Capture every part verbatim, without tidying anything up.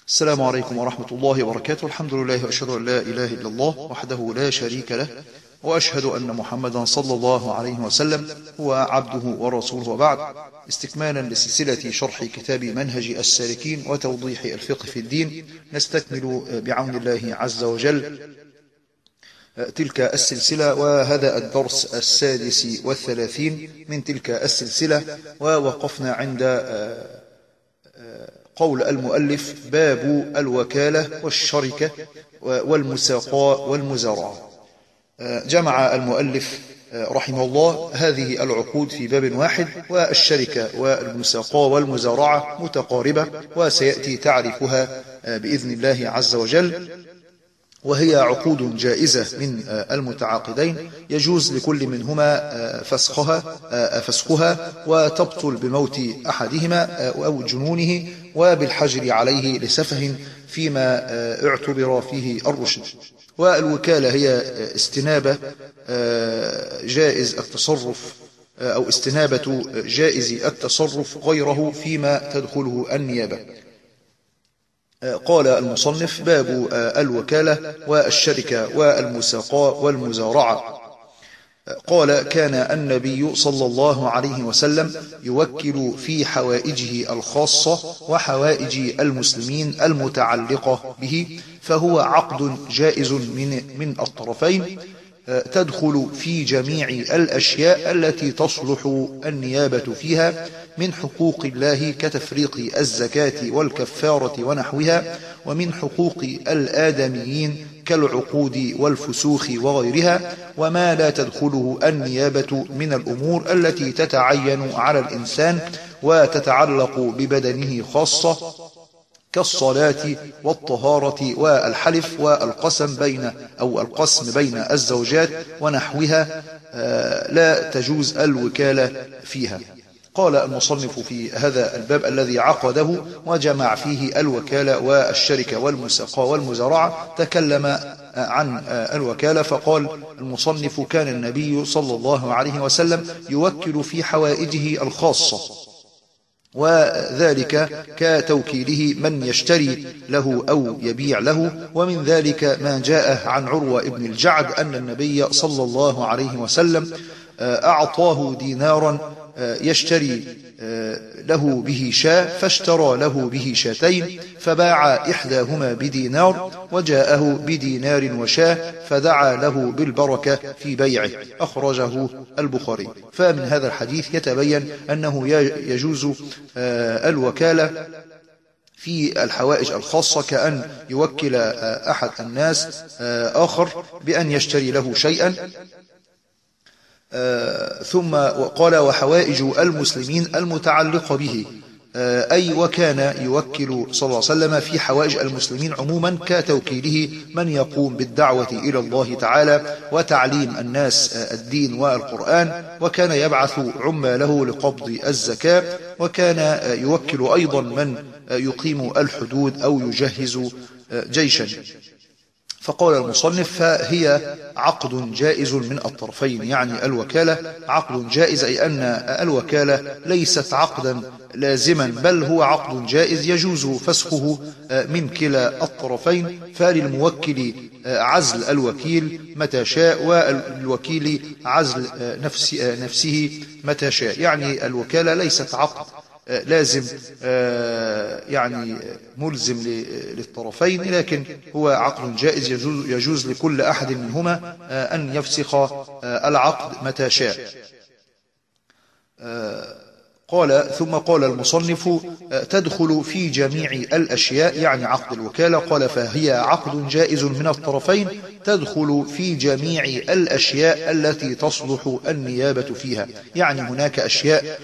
السلام عليكم ورحمة الله وبركاته. الحمد لله وأشهد أن لا إله إلا الله وحده لا شريك له، وأشهد أن محمدا صلى الله عليه وسلم هو عبده ورسوله، وبعد. استكمالا لسلسلة شرح كتاب منهج السالكين وتوضيح الفقه في الدين، نستكمل بعون الله عز وجل تلك السلسلة، وهذا الدرس السادس والثلاثين من تلك السلسلة. ووقفنا عند قول المؤلف: باب الوكالة والشركة والمساقاة والمزارعة. جمع المؤلف رحمه الله هذه العقود في باب واحد، والشركة والمساقاة والمزارعة متقاربة، وسيأتي تعرفها بإذن الله عز وجل. وهي عقود جائزة من المتعاقدين، يجوز لكل منهما فسخها فسخها وتبطل بموت أحدهما أو جنونه وبالحجر عليه لسفه فيما اعتبر فيه الرشد. والوكالة هي استنابة جائز التصرف أو استنابة جائز التصرف غيره فيما تدخله النيابة. قال المصنف: باب الوكالة والشركة والمساقاة والمزارعة. قال: كان النبي صلى الله عليه وسلم يوكل في حوائجه الخاصة وحوائج المسلمين المتعلقة به، فهو عقد جائز من من الطرفين، تدخل في جميع الأشياء التي تصلح النيابة فيها من حقوق الله كتفريق الزكاة والكفارة ونحوها، ومن حقوق الآدميين كالعقود والفسوخ وغيرها، وما لا تدخله النيابة من الأمور التي تتعين على الإنسان وتتعلق ببدنه خاصة، كالصلاة والطهارة والحلف والقسم بين أو القسم بين الزوجات ونحوها، لا تجوز الوكالة فيها. قال المصنف في هذا الباب الذي عقده وجمع فيه الوكالة والشركة والمساقاة والمزارعة، تكلم عن الوكالة فقال المصنف: كان النبي صلى الله عليه وسلم يوكل في حوائجه الخاصة، وذلك كتوكيله من يشتري له أو يبيع له. ومن ذلك ما جاء عن عروة ابن الجعد أن النبي صلى الله عليه وسلم أعطاه دينارا يشتري له به شاة، فاشترى له به شاتين، فباع إحداهما بدينار وجاءه بدينار وشاة، فدعا له بالبركة في بيعه. أخرجه البخاري. فمن هذا الحديث يتبين أنه يجوز الوكالة في الحوائج الخاصة، كأن يوكل أحد الناس آخر بأن يشتري له شيئا. آه ثم قال: وحوائج المسلمين المتعلقة به، آه أي وكان يوكل صلى الله عليه وسلم في حوائج المسلمين عموما كتوكيله من يقوم بالدعوة إلى الله تعالى وتعليم الناس الدين والقرآن، وكان يبعث عماله لقبض الزكاة، وكان يوكل أيضا من يقيم الحدود أو يجهز جيشا. فقال المصنف: فهي عقد جائز من الطرفين، يعني الوكالة عقد جائز، أي أن الوكالة ليست عقدا لازما، بل هو عقد جائز يجوز فسخه من كلا الطرفين، فللموكل عزل الوكيل متى شاء، والوكيل عزل نفسه متى شاء. يعني الوكالة ليست عقد لازم يعني ملزم للطرفين، لكن هو عقد جائز يجوز, يجوز لكل أحد منهما أن يفسخ العقد متى شاء. قال: ثم قال المصنف: تدخل في جميع الأشياء، يعني عقد الوكالة. قال: فهي عقد جائز من الطرفين، تدخل في جميع الأشياء التي تصلح النيابة فيها. يعني هناك أشياء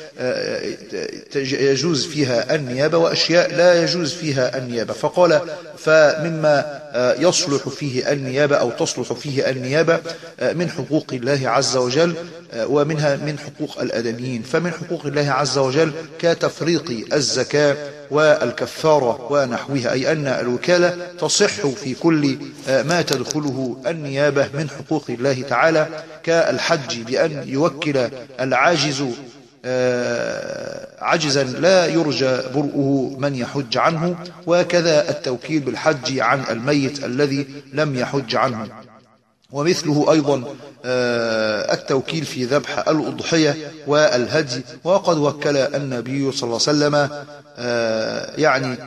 يجوز فيها النيابة وأشياء لا يجوز فيها النيابة. فقال: فمما يصلح فيه النيابة أو تصلح فيه النيابة من حقوق الله عز وجل، ومنها من حقوق الآدميين. فمن حقوق الله عز وجل كتفريق الزكاة والكفارة ونحوها، أي أن الوكالة تصح في كل ما تدخله النيابة من حقوق الله تعالى، كالحج بأن يوكل العاجز عجزا لا يرجى برؤه من يحج عنه، وكذا التوكيل بالحج عن الميت الذي لم يحج عنه. ومثله أيضا التوكيل في ذبح الأضحية والهدي، وقد وكل النبي صلى الله عليه وسلم يعني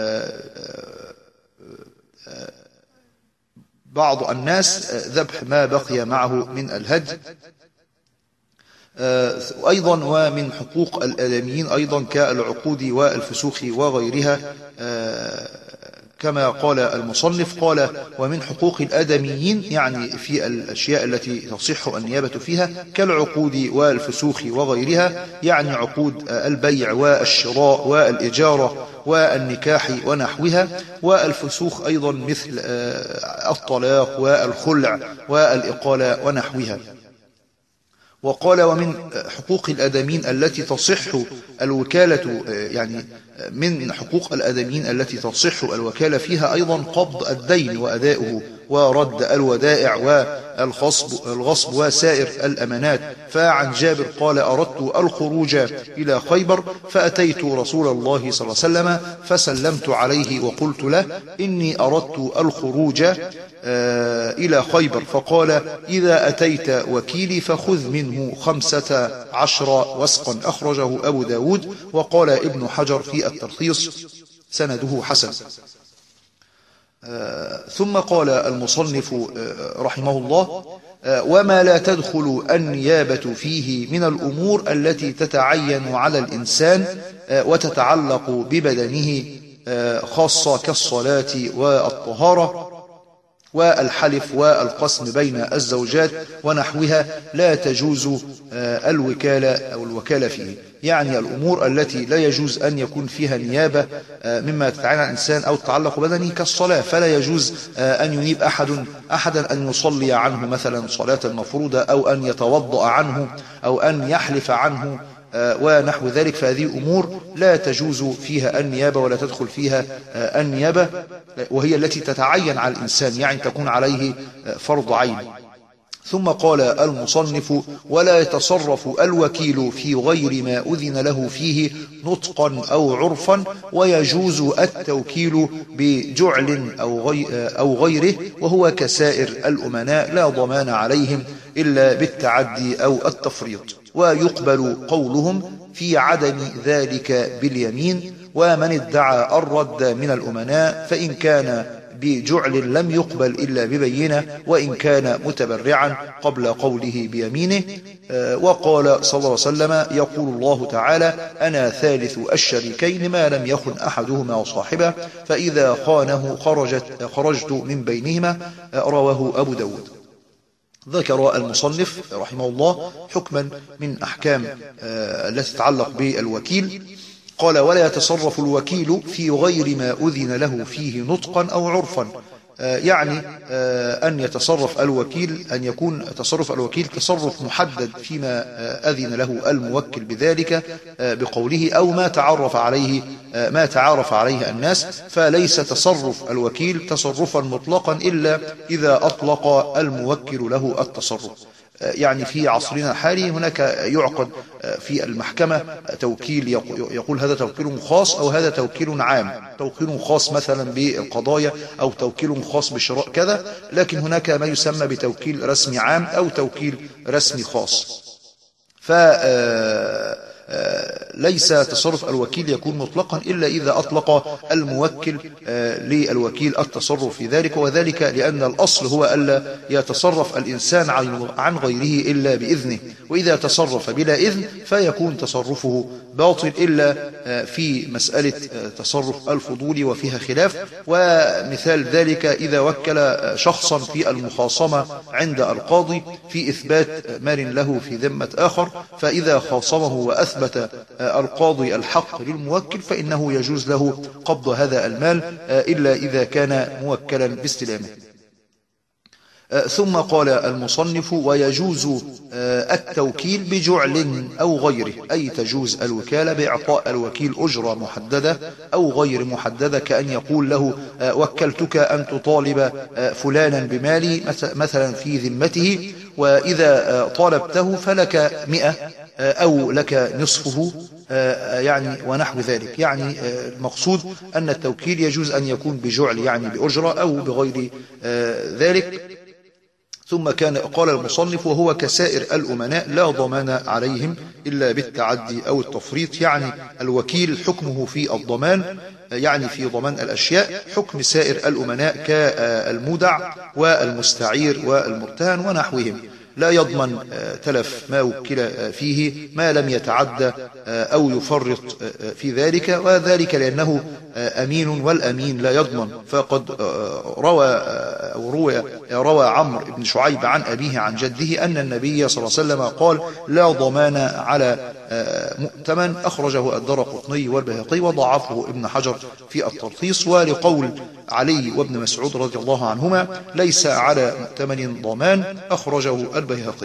بعض الناس ذبح ما بقي معه من الهدي. أيضا ومن حقوق الآدميين أيضا كالعقود والفسوخ وغيرها، كما قال المصنف قال ومن حقوق الآدميين يعني في الأشياء التي تصح النيابة فيها كالعقود والفسوخ وغيرها، يعني عقود البيع والشراء والإجارة والنكاح ونحوها. والفسوخ أيضا مثل الطلاق والخلع والإقالة ونحوها. وقال ومن حقوق الآدميين التي تصح الوكالة، يعني من حقوق الآدميين التي تصح الوكالة فيها أيضا قبض الدين وأداؤه ورد الودائع والغصب الغصب وسائر الأمانات. فعن جابر قال أردت الخروج إلى خيبر فأتيت رسول الله صلى الله عليه وسلم فسلمت عليه وقلت له إني أردت الخروج إلى خيبر، فقال إذا أتيت وكيلي فخذ منه خمسة عشر وسقا، أخرجه أبو داود. وقال ابن حجر في التلخيص سنده حسن. ثم قال المصنف رحمه الله وما لا تدخل النيابة فيه من الأمور التي تتعين على الإنسان وتتعلق ببدنه خاصة كالصلاة والطهارة والحلف والقسم بين الزوجات ونحوها لا تجوز الوكالة أو الوكالة فيه، يعني الأمور التي لا يجوز أن يكون فيها نيابة مما يتعين على الإنسان أو تتعلق بدنه كالصلاة، فلا يجوز أن ينيب أحد أحدا أن يصلي عنه مثلا صلاة مفروضة أو أن يتوضأ عنه أو أن يحلف عنه ونحو ذلك. فهذه أمور لا تجوز فيها النيابة ولا تدخل فيها النيابة، وهي التي تتعين على الإنسان يعني تكون عليه فرض عين. ثم قال المصنف ولا يتصرف الوكيل في غير ما أذن له فيه نطقا أو عرفا، ويجوز التوكيل بجعل أو غيره، وهو كسائر الأمناء لا ضمان عليهم إلا بالتعدي أو التفريط. ويقبل قولهم في عدم ذلك باليمين. ومن ادعى الرد من الأمناء فإن كان بجعل لم يقبل إلا ببينة، وإن كان متبرعا قبل قوله بيمينه. وقال صلى الله عليه وسلم يقول الله تعالى أنا ثالث الشريكين ما لم يخن أحدهما وصاحبه، فإذا خانه خرجت خرجت من بينهما. رواه أبو داود. ذكر المصنف رحمه الله حكما من أحكام التي تتعلق بالوكيل. قال ولا يتصرف الوكيل في غير ما أذن له فيه نطقا أو عرفا، يعني أن يتصرف الوكيل أن يكون تصرف الوكيل تصرف محدد فيما أذن له الموكل بذلك بقوله أو ما تعرف عليه ما تعارف عليه الناس، فليس تصرف الوكيل تصرفا مطلقا إلا إذا أطلق الموكل له التصرف. يعني في عصرنا الحالي هناك يعقد في المحكمة توكيل يقول هذا توكيل خاص أو هذا توكيل عام، توكيل خاص مثلا بالقضايا أو توكيل خاص بشراء كذا، لكن هناك ما يسمى بتوكيل رسمي عام أو توكيل رسمي خاص. ف ليس تصرف الوكيل يكون مطلقا إلا إذا أطلق الموكل للوكيل التصرف في ذلك، وذلك لأن الأصل هو ألا يتصرف الإنسان عن غيره إلا بإذنه، وإذا تصرف بلا إذن فيكون تصرفه باطل إلا في مسألة تصرف الفضول وفيها خلاف. ومثال ذلك إذا وكل شخصا في المخاصمة عند القاضي في إثبات مال له في ذمة آخر، فإذا خاصمه وأثبت القاضي الحق للموكل فإنه يجوز له قبض هذا المال إلا إذا كان موكلا باستلامه. ثم قال المصنف: ويجوز التوكيل بجعل أو غيره، أي تجوز الوكالة بإعطاء الوكيل أجرة محددة أو غير محددة، كأن يقول له: وكلتك أن تطالب فلانا بمالي مثلا في ذمته، وإذا طالبته فلك مئة أو لك نصفه، يعني ونحو ذلك. يعني المقصود أن التوكيل يجوز أن يكون بجعل، يعني بأجرة، أو بغير ذلك. ثم كان قال المصنف: وهو كسائر الأمناء لا ضمان عليهم إلا بالتعدي أو التفريط. يعني الوكيل حكمه في الضمان، يعني في ضمان الأشياء، حكم سائر الأمناء كالمودع والمستعير والمرتهن ونحوهم، لا يضمن تلف ما وكل فيه ما لم يتعدى أو يفرط في ذلك، وذلك لأنه أمين، والأمين لا يضمن. فقد روى روى روى عمرو بن شعيب عن أبيه عن جده أن النبي صلى الله عليه وسلم قال: لا ضمان على مؤتمن. أخرجه الدارقطني والبيهقي وضعفه ابن حجر في التلخيص. ولقول علي وابن مسعود رضي الله عنهما: ليس على مؤتمن ضمان. أخرجه البيهقي.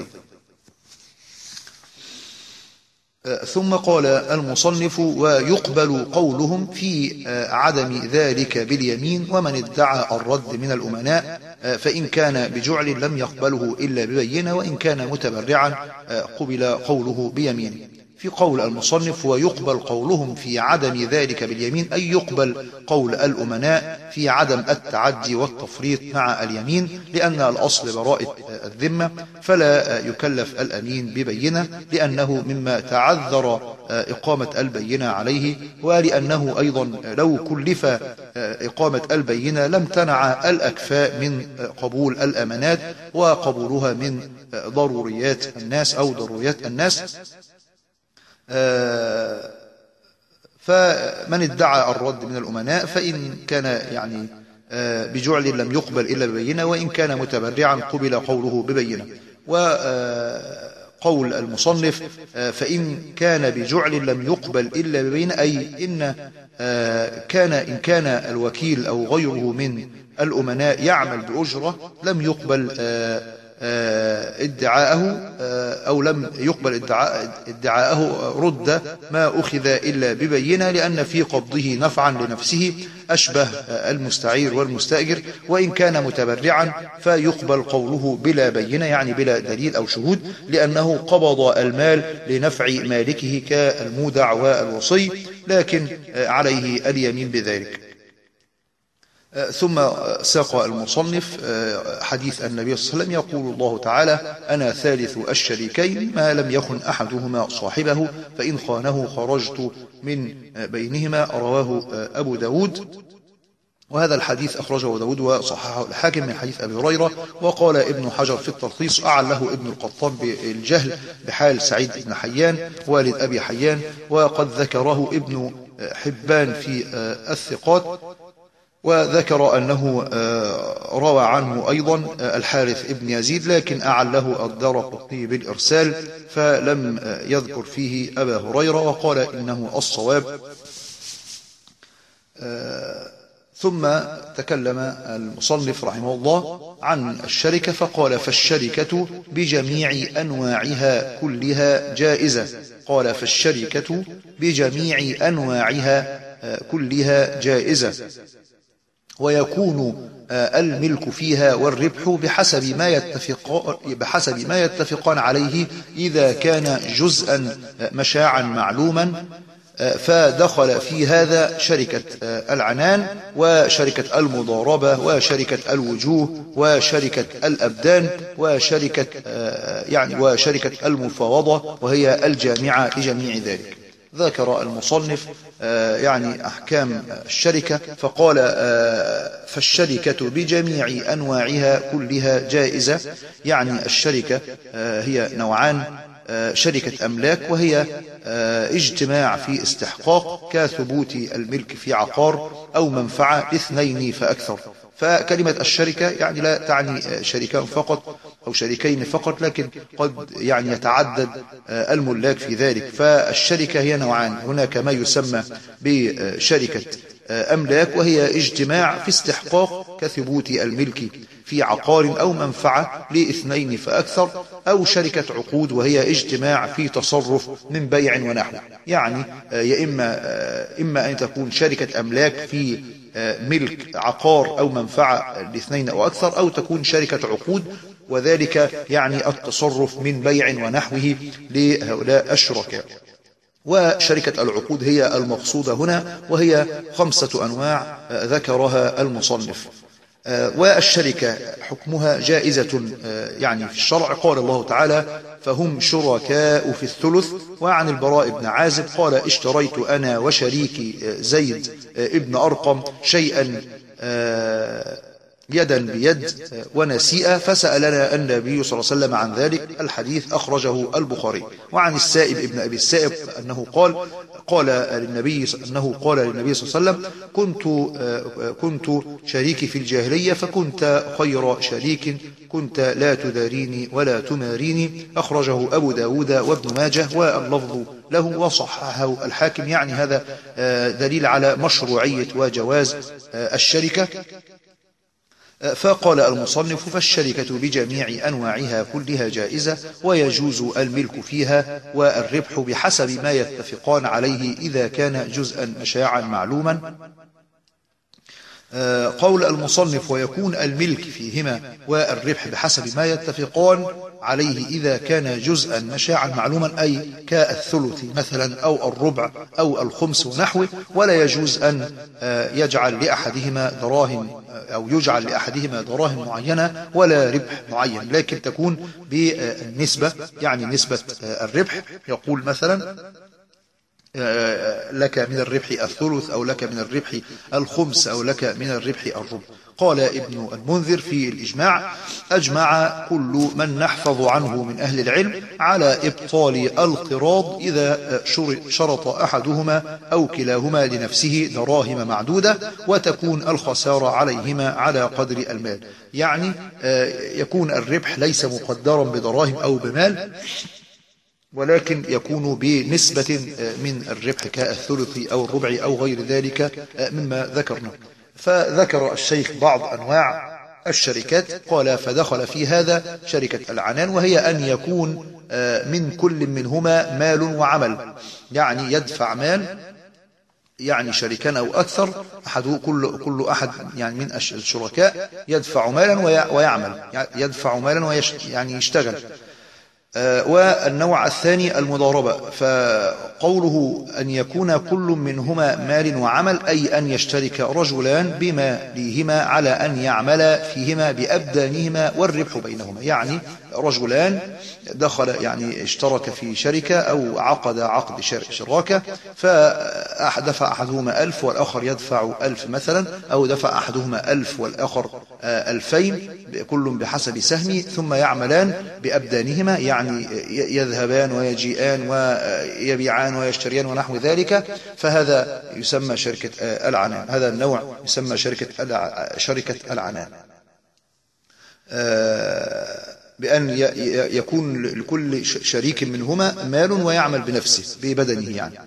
ثم قال المصنف: ويقبل قولهم في عدم ذلك باليمين، ومن ادعى الرد من الأمناء فإن كان بجعل لم يقبله إلا ببينة، وإن كان متبرعا قبل قوله بيمينه. في قول المصنف: ويقبل قولهم في عدم ذلك باليمين، أي يقبل قول الأمناء في عدم التعدي والتفريط مع اليمين، لأن الأصل براءة الذمة، فلا يكلف الأمين ببينة، لأنه مما تعذر إقامة البينة عليه، ولأنه أيضا لو كلف إقامة البينة لم تنع الأكفاء من قبول الأمانات، وقبولها من ضروريات الناس أو ضروريات الناس. فمن ادعى الرد من الأمناء فإن كان يعني بجعل لم يقبل إلا ببينة، وإن كان متبرعا قبل قوله ببينة. وقول المصنف: فإن كان بجعل لم يقبل إلا ببينة، أي إن كان إن كان الوكيل أو غيره من الأمناء يعمل بأجرة لم يقبل ادعاءه أو لم يقبل ادعاء ادعاءه رد ما أخذ إلا ببينة، لأن في قبضه نفعا لنفسه أشبه المستعير والمستأجر. وإن كان متبرعا فيقبل قوله بلا بينة، يعني بلا دليل أو شهود، لأنه قبض المال لنفع مالكه كالمودع والوصي، لكن عليه اليمين بذلك. ثم ساق المصنف حديث النبي صلى الله عليه وسلم: يقول الله تعالى: أنا ثالث الشريكين ما لم يخن أحدهما صاحبه، فإن خانه خرجت من بينهما. رواه أبو داود. وهذا الحديث أخرجه أبو داود وصححه الحاكم من حديث أبي هريرة. وقال ابن حجر في التلخيص: أعله ابن القطان بالجهل بحال سعيد بن حيان والد أبي حيان، وقد ذكره ابن حبان في الثقات، وذكر أنه روى عنه أيضا الحارث ابن يزيد، لكن أعله الدارقطني بالإرسال، فلم يذكر فيه أبا هريرة، وقال إنه الصواب. ثم تكلم المصنف رحمه الله عن الشركة فقال: فالشركة بجميع أنواعها كلها جائزة. قال: فالشركة بجميع أنواعها كلها جائزة، ويكون الملك فيها والربح بحسب ما يتفق بحسب ما يتفقان عليه، إذا كان جزءا مشاعا معلوما، فدخل في هذا شركة العنان وشركة المضاربة وشركة الوجوه وشركة الأبدان وشركة يعني وشركة المفاوضة، وهي الجامعة لجميع ذلك. ذكر المصنف يعني أحكام الشركة فقال: فالشركة بجميع أنواعها كلها جائزة. يعني الشركة هي نوعان: شركة أملاك وهي اجتماع في استحقاق كثبوت الملك في عقار أو منفعة لاثنين فأكثر. فكلمة الشركة يعني لا تعني شريكان فقط أو شريكين فقط، لكن قد يعني يتعدد الملاك في ذلك. فالشركة هي نوعان: هناك ما يسمى بشركة أملاك، وهي اجتماع في استحقاق كثبوت الملك في عقار أو منفعة لاثنين فأكثر، أو شركة عقود وهي اجتماع في تصرف من بيع ونحو. يعني يا إما إما أن تكون شركة أملاك في ملك عقار أو منفعة لاثنين أو أكثر، أو تكون شركة عقود وذلك يعني التصرف من بيع ونحوه لهؤلاء الشركاء. وشركة العقود هي المقصودة هنا، وهي خمسة أنواع ذكرها المصنف. والشركة حكمها جائزة يعني في الشرع. قال الله تعالى: فهم شركاء في الثلث. وعن البراء بن عازب قال: اشتريت أنا وشريكي زيد ابن أرقم شيئا يدا بيد ونسيئة، فسألنا النبي صلى الله عليه وسلم عن ذلك. الحديث أخرجه البخاري. وعن السائب ابن أبي السائب أنه قال قال للنبي أنه قال للنبي صلى الله عليه وسلم: كنت كنت شريكي في الجاهلية فكنت خير شريك، كنت لا تداريني ولا تماريني. أخرجه أبو داود وابن ماجه واللفظ له وصححه الحاكم. يعني هذا دليل على مشروعية وجواز الشركة. فقال المصنف: فالشركة بجميع أنواعها كلها جائزة، ويجوز الملك فيها والربح بحسب ما يتفقان عليه إذا كان جزءا مشاعا معلوما. قول المصنف: ويكون الملك فيهما والربح بحسب ما يتفقان عليه إذا كان جزءا مشاعا معلوما، أي كالثلث مثلا أو الربع أو الخمس ونحوه. ولا يجوز أن يجعل لأحدهما دراهم أو يجعل لأحدهما دراهم معينة ولا ربح معين، لكن تكون بالنسبة، يعني نسبة الربح. يقول مثلا: لك من الربح الثلث، أو لك من الربح الخمس، أو لك من الربح الربع. قال ابن المنذر في الإجماع: أجمع كل من نحفظ عنه من أهل العلم على إبطال القراض إذا شرط أحدهما أو كلاهما لنفسه دراهم معدودة، وتكون الخسارة عليهما على قدر المال. يعني يكون الربح ليس مقدرا بدراهم أو بمال، ولكن يكون بنسبة من الربح كالثلث أو الربع أو غير ذلك مما ذكرنا. فذكر الشيخ بعض أنواع الشركات. قال: فدخل في هذا شركة العنان، وهي أن يكون من كل منهما مال وعمل، يعني يدفع مال، يعني شريكان أو أكثر، أحد كل كل أحد يعني من الشركاء يدفع مالا ويعمل، يدفع مالا ويش يعني يشتغل. والنوع الثاني المضاربة. فقوله أن يكون كل منهما مال وعمل، أي أن يشترك رجلان بمالهما على أن يعمل فيهما بأبدانهما والربح بينهما. يعني رجلان دخل يعني اشترك في شركة أو عقد عقد شراكة، فدفع أحدهما ألف والآخر يدفع ألف مثلا، أو دفع أحدهما ألف والآخر ألفين، كل بحسب سهمه، ثم يعملان بأبدانهما، يعني يذهبان ويجيئان ويبيعان ويشتريان ونحو ذلك. فهذا يسمى شركة العنان. هذا النوع يسمى شركة شركة العنان، بأن يكون لكل شريك منهما مال ويعمل بنفسه ببدنه يعني.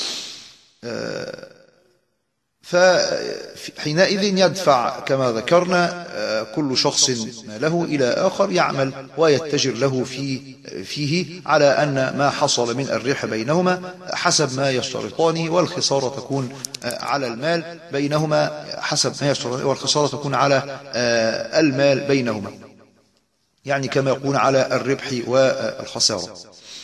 فحينئذ يدفع كما ذكرنا كل شخص له إلى آخر، يعمل ويتجر له في فيه على أن ما حصل من الربح بينهما حسب ما يشترطانه، والخسارة تكون على المال بينهما حسب ما يشترطانه، والخسارة تكون على المال بينهما، يعني كما يكون على الربح والخسارة.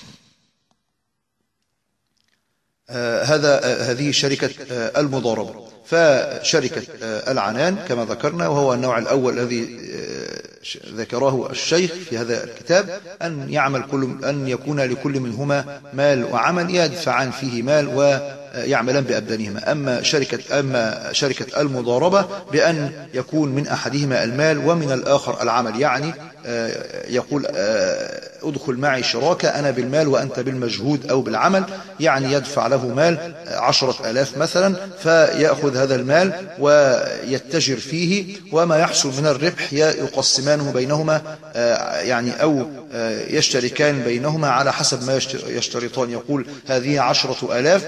هذا هذه شركة المضاربة. فشركة العنان كما ذكرنا، وهو النوع الأول الذي ذكره الشيخ في هذا الكتاب، أن يعمل كل أن يكون لكل منهما مال وعمل، يدفعان فيه مال ويعملان بأبدانهما. أما شركة أما شركة المضاربة بأن يكون من أحدهما المال ومن الآخر العمل، يعني يقول ادخل معي شراكة، أنا بالمال وأنت بالمجهود أو بالعمل، يعني يدفع له مال عشرة آلاف مثلا، فيأخذ هذا المال ويتجر فيه، وما يحصل من الربح يقسمانه بينهما، يعني أو يشتركان بينهما على حسب ما يشترطان. يقول هذه عشرة آلاف،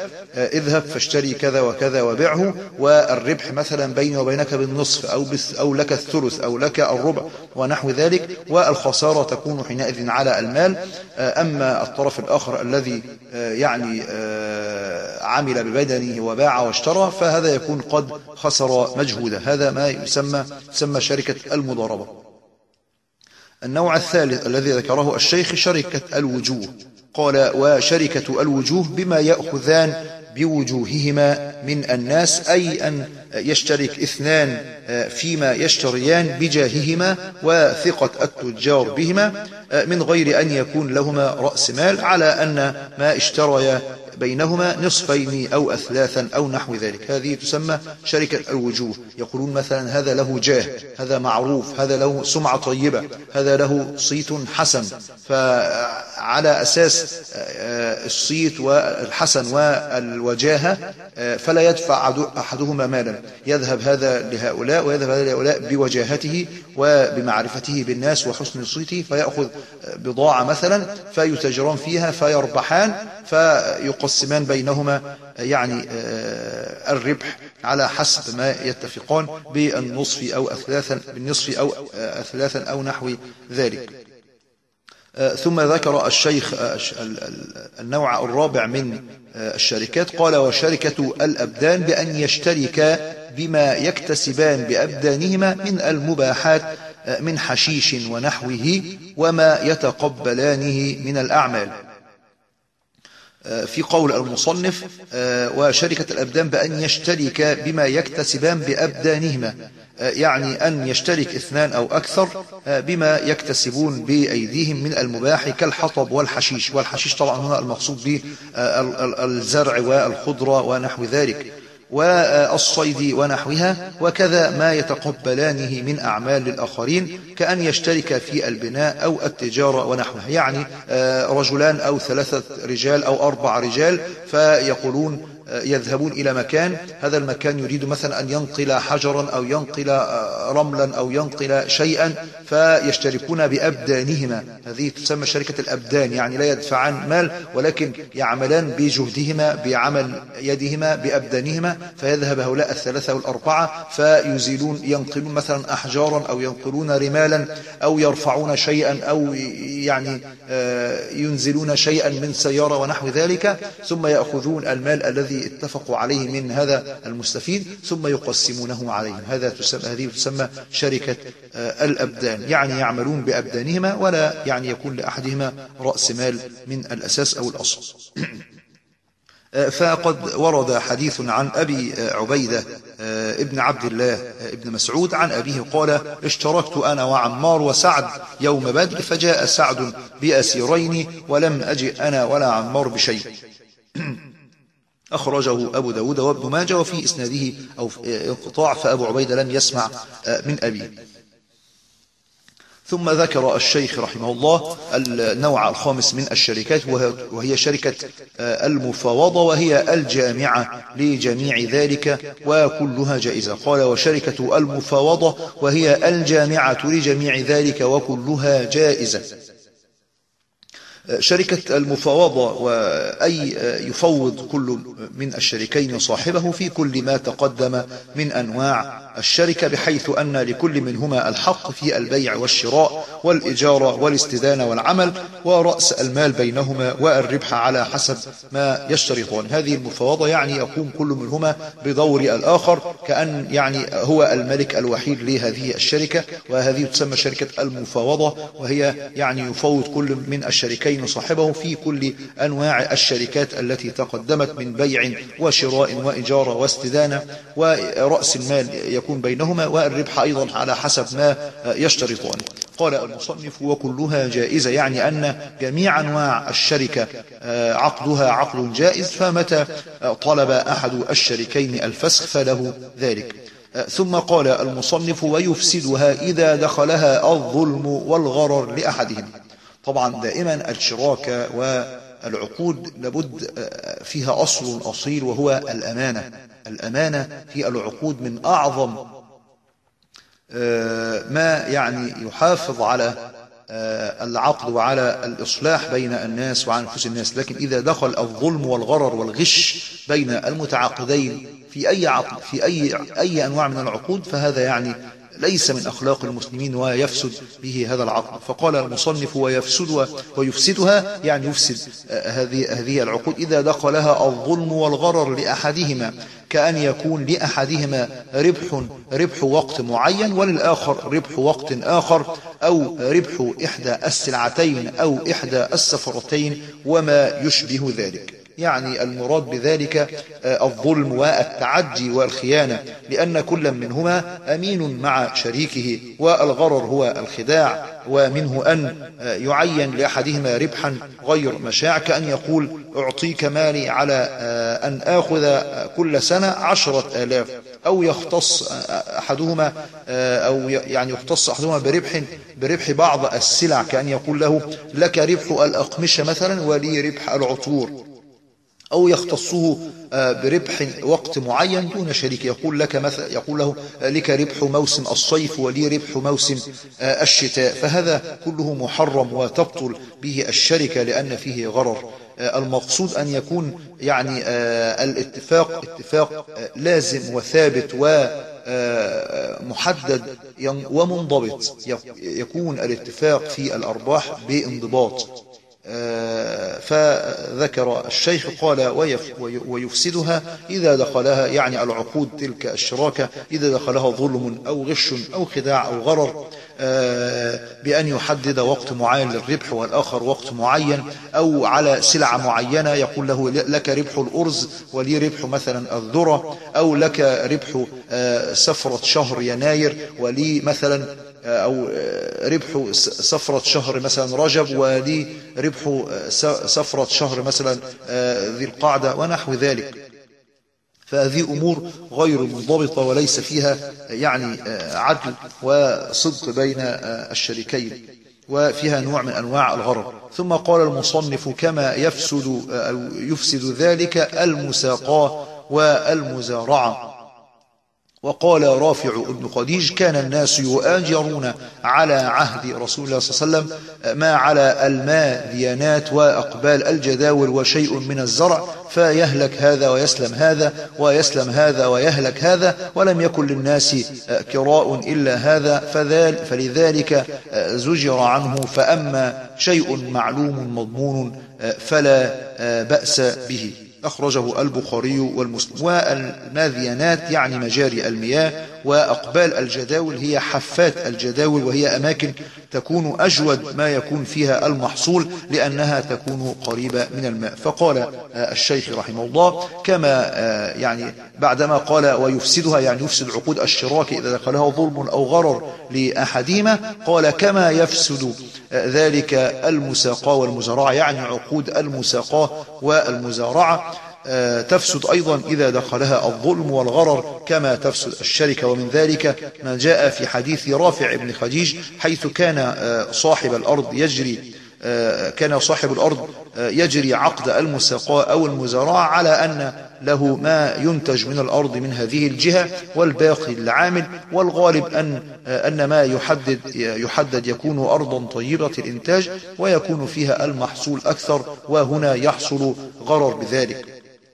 اذهب فاشتري كذا وكذا وبيعه، والربح مثلا بيني وبينك بالنصف أو, أو لك الثلث أو لك الربع ونحو ذلك، والخسارة تكون حينئذ على المال. أما الطرف الآخر الذي يعني عمل ببدنه وباع واشترى فهذا يكون قد خسر مجهوده. هذا ما يسمى, يسمى شركة المضاربة. النوع الثالث الذي ذكره الشيخ شركة الوجوه. قال وشركة الوجوه بما يأخذان بوجوههما من الناس، أي أن يشترك اثنان فيما يشتريان بجاههما وثقة التجار بهما من غير أن يكون لهما رأس مال، على أن ما اشتريا بينهما نصفين أو أثلاثا أو نحو ذلك. هذه تسمى شركة الوجوه. يقولون مثلا هذا له جاه، هذا معروف، هذا له سمعة طيبة، هذا له صيت حسن، فعلى أساس الصيت والحسن والوجاهة فلا يدفع أحدهما مالا، يذهب هذا لهؤلاء ويذهب هذا لهؤلاء بوجاهته وبمعرفته بالناس وحسن صيته، فيأخذ بضاعة مثلا فيتجران فيها فيربحان فيقسمان بينهما يعني الربح على حسب ما يتفقان بالنصف أو أثلاثا بالنصف أو أثلاثا أو نحو ذلك. ثم ذكر الشيخ النوع الرابع من الشركات. قال وشركة الأبدان بأن يشتركا بما يكتسبان بأبدانهما من المباحات من حشيش ونحوه وما يتقبلانه من الأعمال. في قول المصنف وشركة الأبدان بأن يشترك بما يكتسبان بأبدانهما، يعني أن يشترك اثنان أو أكثر بما يكتسبون بأيديهم من المباح كالحطب والحشيش. والحشيش طبعا هنا المقصود به الزرع والخضرة ونحو ذلك والصيد ونحوها، وكذا ما يتقبلانه من أعمال للآخرين كأن يشترك في البناء أو التجارة ونحوها، يعني رجلان أو ثلاثة رجال أو أربع رجال فيقولون يذهبون إلى مكان، هذا المكان يريد مثلا أن ينقل حجرا أو ينقل رملا أو ينقل شيئا فيشتركون بأبدانهما. هذه تسمى شركة الأبدان، يعني لا يدفعان مال ولكن يعملان بجهدهما بعمل يدهما بأبدانهما، فيذهب هؤلاء الثلاثة والأربعة فيزيلون ينقلون مثلا أحجارا أو ينقلون رمالا أو يرفعون شيئا أو يعني ينزلون شيئا من سيارة ونحو ذلك، ثم يأخذون المال الذي اتفقوا عليه من هذا المستفيد ثم يقسمونه عليهم. هذا تسمى هذه تسمى شركة الأبدان، يعني يعملون بأبدانهما ولا يعني يكون لأحدهما رأس مال من الأساس أو الأصل. فقد ورد حديث عن أبي عبيدة ابن عبد الله ابن مسعود عن أبيه قال اشتركت أنا وعمار وسعد يوم بدر فجاء سعد بأسيرين ولم أجئ أنا ولا عمار بشيء. أخرجه أبو داود وابن ماجه وفي إسناده أو انقطاع، فأبو عبيدة لم يسمع من أبيه. ثم ذكر الشيخ رحمه الله النوع الخامس من الشركات وهي شركة المفاوضة، وهي الجامعة لجميع ذلك وكلها جائزة. قال وشركة المفاوضة وهي الجامعة لجميع ذلك وكلها جائزة. شركة المفاوضة وأي يفوض كل من الشريكين صاحبه في كل ما تقدم من أنواع الشركة، بحيث أن لكل منهما الحق في البيع والشراء والإجارة والاستدانة والعمل ورأس المال بينهما والربح على حسب ما يشترطون. هذه المفاوضة يعني يقوم كل منهما بدور الآخر كأن يعني هو الملك الوحيد لهذه الشركة، وهذه تسمى شركة المفاوضة، وهي يعني يفوض كل من الشريكين صاحبه في كل أنواع الشركات التي تقدمت من بيع وشراء وإجارة واستدانة، ورأس المال يكون بينهما والربح أيضا على حسب ما يشترطون. قال المصنف وكلها جائزة، يعني أن جميع أنواع الشركة عقدها عقد جائز، فمتى طلب أحد الشريكين الفسخ فله ذلك. ثم قال المصنف ويفسدها إذا دخلها الظلم والغرر لأحدهم. طبعا دائما الشراكة والعقود لابد فيها أصل أصيل وهو الأمانة. الأمانة في العقود من أعظم ما يعني يحافظ على العقد وعلى الإصلاح بين الناس وعلى نفوس الناس. لكن إذا دخل الظلم والغرر والغش بين المتعاقدين في أي عقد في أي أي أنواع من العقود فهذا يعني ليس من أخلاق المسلمين ويفسد به هذا العقد. فقال المصنف ويفسد ويفسدها يعني يفسد هذه هذه العقود إذا دخلها الظلم والغرر لأحدهما، كأن يكون لأحدهما ربح ربح وقت معين وللآخر ربح وقت آخر، أو ربح إحدى السلعتين أو إحدى السفرتين وما يشبه ذلك. يعني المراد بذلك الظلم والتعدي والخيانة، لأن كل منهما أمين مع شريكه، والغرر هو الخداع، ومنه أن يعين لأحدهما ربحا غير مشاع، كأن يقول أعطيك مالي على أن آخذ كل سنة عشرة آلاف، أو يختص أحدهما أو يعني يختص أحدهما بربح بربح بعض السلع، كأن يقول له لك ربح الأقمشة مثلا ولي ربح العطور، أو يختصه بربح وقت معين دون شريك، يقول لك مثلا يقول له لك ربح موسم الصيف ولي ربح موسم الشتاء، فهذا كله محرم وتبطل به الشركة لأن فيه غرر. المقصود أن يكون يعني الاتفاق اتفاق لازم وثابت ومحدد ومنضبط، يكون الاتفاق في الأرباح بانضباط. فذكر الشيخ قال ويفسدها إذا دخلها يعني العقود تلك الشراكة إذا دخلها ظلم أو غش أو خداع أو غرر، بأن يحدد وقت معين للربح والآخر وقت معين، أو على سلعة معينة يقول له لك ربح الأرز ولي ربح مثلا الذرة، أو لك ربح سفرة شهر يناير ولي مثلا أو ربح سفرة شهر مثلا رجب ولي ربح سفرة شهر مثلا ذي القعدة ونحو ذلك. فهذه أمور غير منضبطة وليس فيها يعني عدل وصدق بين الشريكين، وفيها نوع من أنواع الغرر. ثم قال المصنف كما يفسد أو يفسد ذلك المساقاة والمزارعة. وقال رافع بن خديج كان الناس يؤاجرون على عهد رسول الله صلى الله عليه وسلم ما على الماديانات وأقبال الجداول وشيء من الزرع، فيهلك هذا ويسلم هذا ويسلم هذا ويهلك هذا، ولم يكن للناس كراء إلا هذا، فلذلك زجر عنه. فأما شيء معلوم مضمون فلا بأس به. أخرجه البخاري والمسلم. والماذيانات يعني مجاري المياه، وأقبال الجداول هي حفات الجداول، وهي أماكن تكون أجود ما يكون فيها المحصول لأنها تكون قريبة من الماء. فقال الشيخ رحمه الله كما يعني بعدما قال ويفسدها يعني يفسد عقود الشراكة إذا دخلها ظلم أو غرر لأحدهما، قال كما يفسد ذلك المساقاة والمزارعة يعني عقود المساقاة والمزارعة تفسد أيضا إذا دخلها الظلم والغرر كما تفسد الشركة. ومن ذلك ما جاء في حديث رافع بن خديج حيث كان صاحب الأرض يجري كان صاحب الأرض يجري عقد المساقاة أو المزارعة على أن له ما ينتج من الأرض من هذه الجهة والباقي للعامل، والغالب أن أن ما يحدد يحدد يكون أرضا طيبة الإنتاج ويكون فيها المحصول أكثر، وهنا يحصل غرر بذلك.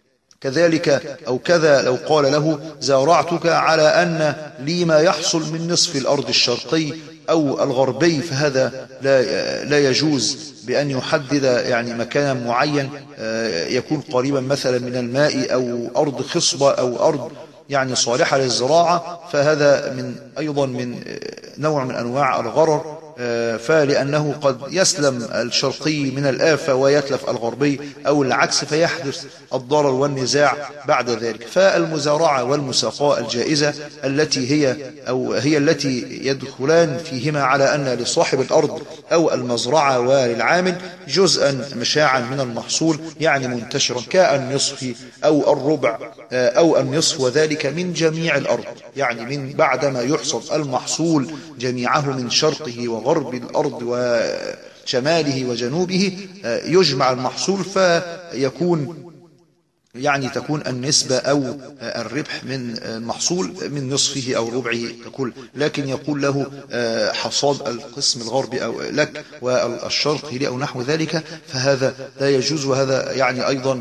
كذلك أو كذا لو قال له زارعتك على أن لي ما يحصل من نصف الأرض الشرقي أو الغربي، فهذا لا لا يجوز بأن يحدد يعني مكانا معين يكون قريبا مثلا من الماء أو أرض خصبة أو أرض يعني صالحة للزراعة، فهذا من أيضا من نوع من أنواع الغرر، فلأنه قد يسلم الشرقي من الآفة ويتلف الغربي أو العكس، فيحدث الضرر والنزاع بعد ذلك. فالمزارعة والمساقاة الجائزة التي هي أو هي التي يدخلان فيهما على أن لصاحب الأرض أو المزرعة وللعامل جزءا مشاعا من المحصول يعني منتشرا كالنصف أو الربع أو النصف، وذلك من جميع الأرض يعني من بعدما يحصد المحصول جميعه من شرقه وغرب الأرض وشماله وجنوبه يجمع المحصول فيكون يعني تكون النسبة أو الربح من المحصول من نصفه أو ربعه تكون، لكن يقول له حصاد القسم الغربي أو لك والشرقي لي أو نحو ذلك، فهذا لا يجوز. وهذا يعني أيضا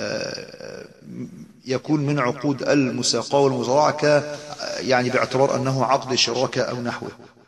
يكون من عقود المساقاة والمزارعة ك يعني باعتبار أنه عقد شراكة أو نحوه.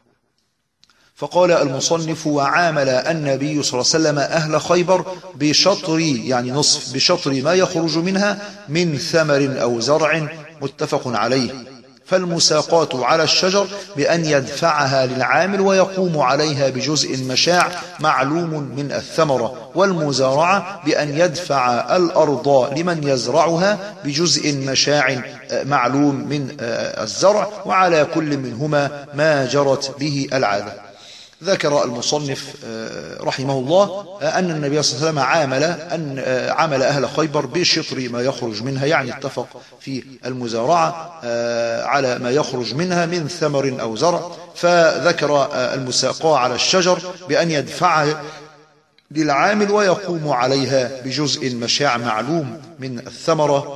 فقال المصنف: وعامل النبي صلى الله عليه وسلم أهل خيبر بشطر يعني نصف بشطر ما يخرج منها من ثمر أو زرع متفق عليه. فالمساقات على الشجر بأن يدفعها للعامل ويقوم عليها بجزء مشاع معلوم من الثمرة، والمزارعة بأن يدفع الأرض لمن يزرعها بجزء مشاع معلوم من الزرع، وعلى كل منهما ما جرت به العادة. ذكر المصنف رحمه الله أن النبي صلى الله عليه وسلم عامل أن عمل أهل خيبر بشطر ما يخرج منها، يعني اتفق في المزارعة على ما يخرج منها من ثمر أو زرع. فذكر المساقاة على الشجر بأن يدفعها للعامل ويقوم عليها بجزء مشاع معلوم من الثمرة.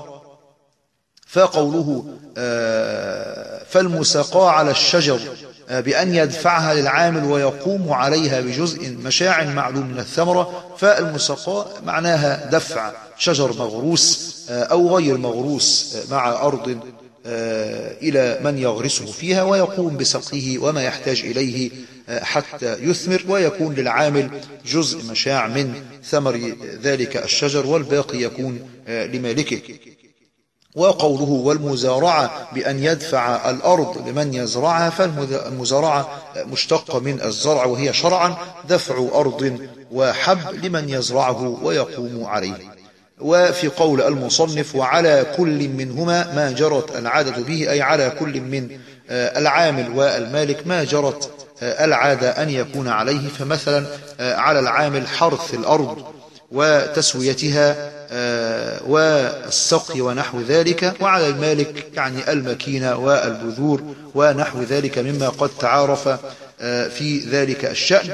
فقوله فالمساقاة على الشجر بأن يدفعها للعامل ويقوم عليها بجزء مشاع معلوم من الثمرة، فالمساقاة معناها دفع شجر مغروس أو غير مغروس مع أرض إلى من يغرسه فيها ويقوم بسقيه وما يحتاج إليه حتى يثمر، ويكون للعامل جزء مشاع من ثمر ذلك الشجر والباقي يكون لمالكه. وقوله والمزارعة بأن يدفع الأرض لمن يزرعها، فالمزارعة مشتقة من الزرع وهي شرعا دفع أرض وحب لمن يزرعه ويقوم عليه. وفي قول المصنف وعلى كل منهما ما جرت العادة به، أي على كل من العامل والمالك ما جرت العادة أن يكون عليه. فمثلا على العامل حرث الأرض وتسويتها والسقي ونحو ذلك، وعلى المالك يعني المكينة والبذور ونحو ذلك مما قد تعارف في ذلك الشأن.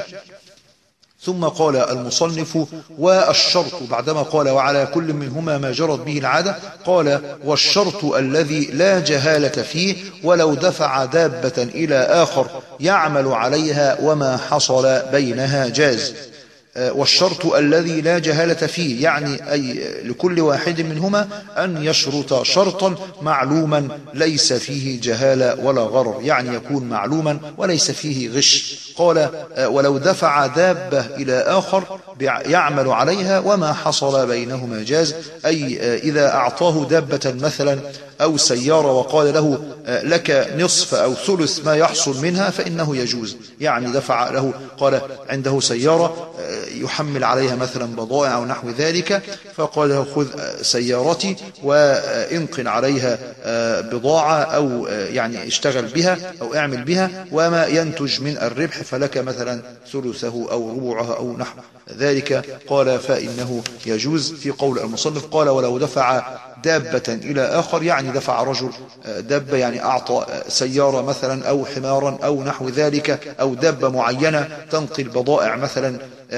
ثم قال المصنف والشرط بعدما قال وعلى كل منهما ما جرت به العادة، قال والشرط الذي لا جهالة فيه ولو دفع دابة إلى آخر يعمل عليها وما حصل بينها جاز. والشرط الذي لا جهالة فيه يعني أي لكل واحد منهما أن يشرط شرطا معلوما ليس فيه جهالة ولا غرر، يعني يكون معلوما وليس فيه غش. قال ولو دفع دابة إلى آخر يعمل عليها وما حصل بينهما جاز، أي إذا أعطاه دابة مثلا أو سيارة وقال له لك نصف أو ثلث ما يحصل منها فإنه يجوز. يعني دفع له قال عنده سيارة يحمل عليها مثلا بضائع أو نحو ذلك، فقال له خذ سيارتي وانقل عليها بضاعة أو يعني اشتغل بها أو اعمل بها، وما ينتج من الربح فلك مثلا ثلثه أو ربعها أو نحو ذلك. قال فإنه يجوز. في قول المصنف قال ولو دفع دابة إلى آخر، يعني دفع رجل دابة يعني أعطى سيارة مثلا أو حمارا أو نحو ذلك أو دابة معينة تنقل بضائع مثلا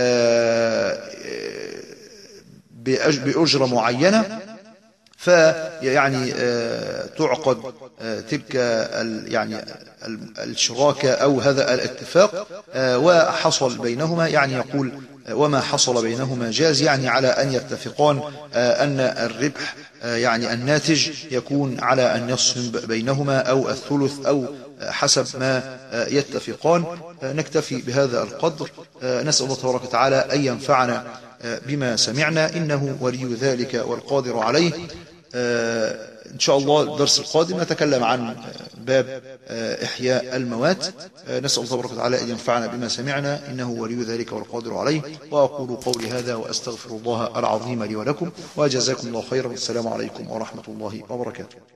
بأجرة معينة، فيعني تعقد تلك يعني الشراكة أو هذا الاتفاق وحصل بينهما، يعني يقول وما حصل بينهما جاز، يعني على أن يتفقان أن الربح يعني الناتج يكون على النصف بينهما أو الثلث أو حسب ما يتفقان. نكتفي بهذا القدر. نسأل الله تبارك وتعالى أن ينفعنا بما سمعنا، إنه ولي ذلك والقادر عليه. إن شاء الله الدرس القادم نتكلم عن باب إحياء الموات. نسأل الله تبارك وتعالى أن ينفعنا بما سمعنا، إنه ولي ذلك والقادر عليه. وأقول قولي هذا وأستغفر الله العظيم لي ولكم، وجزاكم الله خيرا. السلام عليكم ورحمة الله وبركاته.